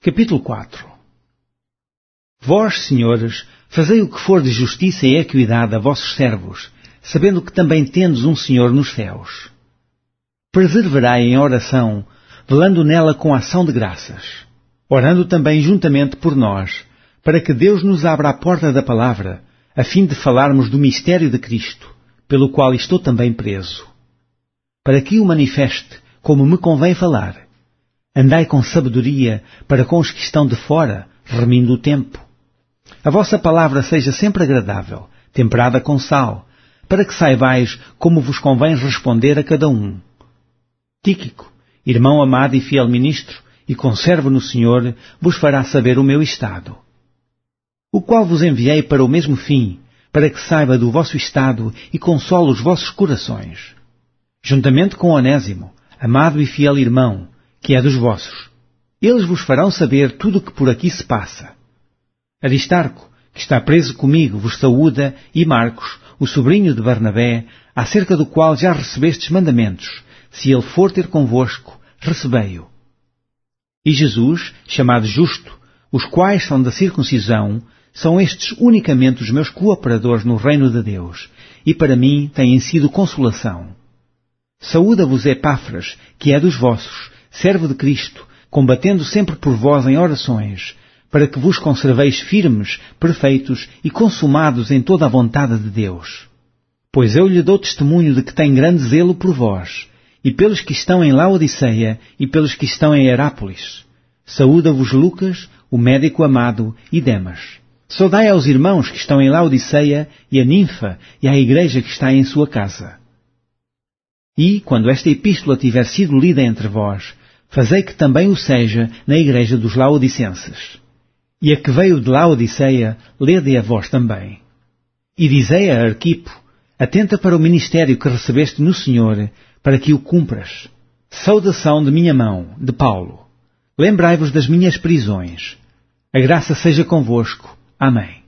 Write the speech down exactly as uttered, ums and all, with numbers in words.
Capítulo quatro. Vós, senhores, fazei o que for de justiça e equidade a vossos servos, sabendo que também tendes um Senhor nos céus. Perseverai em oração, velando nela com ação de graças, orando também juntamente por nós, para que Deus nos abra a porta da palavra, a fim de falarmos do mistério de Cristo, pelo qual estou também preso. Para que o manifeste, como me convém falar. Andai com sabedoria para com os que estão de fora, remindo o tempo. A vossa palavra seja sempre agradável, temperada com sal, para que saibais como vos convém responder a cada um. Tíquico, irmão amado e fiel ministro, e conservo no Senhor, vos fará saber o meu estado. O qual vos enviei para o mesmo fim, para que saiba do vosso estado e console os vossos corações. Juntamente com Onésimo, amado e fiel irmão, que é dos vossos. Eles vos farão saber tudo o que por aqui se passa. Aristarco, que está preso comigo, vos saúda, e Marcos, o sobrinho de Barnabé, acerca do qual já recebestes mandamentos. Se ele for ter convosco, recebei-o. E Jesus, chamado Justo, os quais são da circuncisão, são estes unicamente os meus cooperadores no reino de Deus, e para mim têm sido consolação. Saúda-vos Epáfras, que é dos vossos, servo de Cristo, combatendo sempre por vós em orações, para que vos conserveis firmes, perfeitos e consumados em toda a vontade de Deus. Pois eu lhe dou testemunho de que tem grande zelo por vós, e pelos que estão em Laodiceia, e pelos que estão em Herápolis. Saúda-vos Lucas, o médico amado, e Demas. Saudai aos irmãos que estão em Laodiceia, e a Ninfa, e à igreja que está em sua casa. E, quando esta epístola tiver sido lida entre vós, fazei que também o seja na igreja dos Laodicenses. E a que veio de Laodiceia, lede a vós também. E dizei a Arquipo, atenta para o ministério que recebeste no Senhor, para que o cumpras. Saudação de minha mão, de Paulo. Lembrai-vos das minhas prisões. A graça seja convosco. Amém.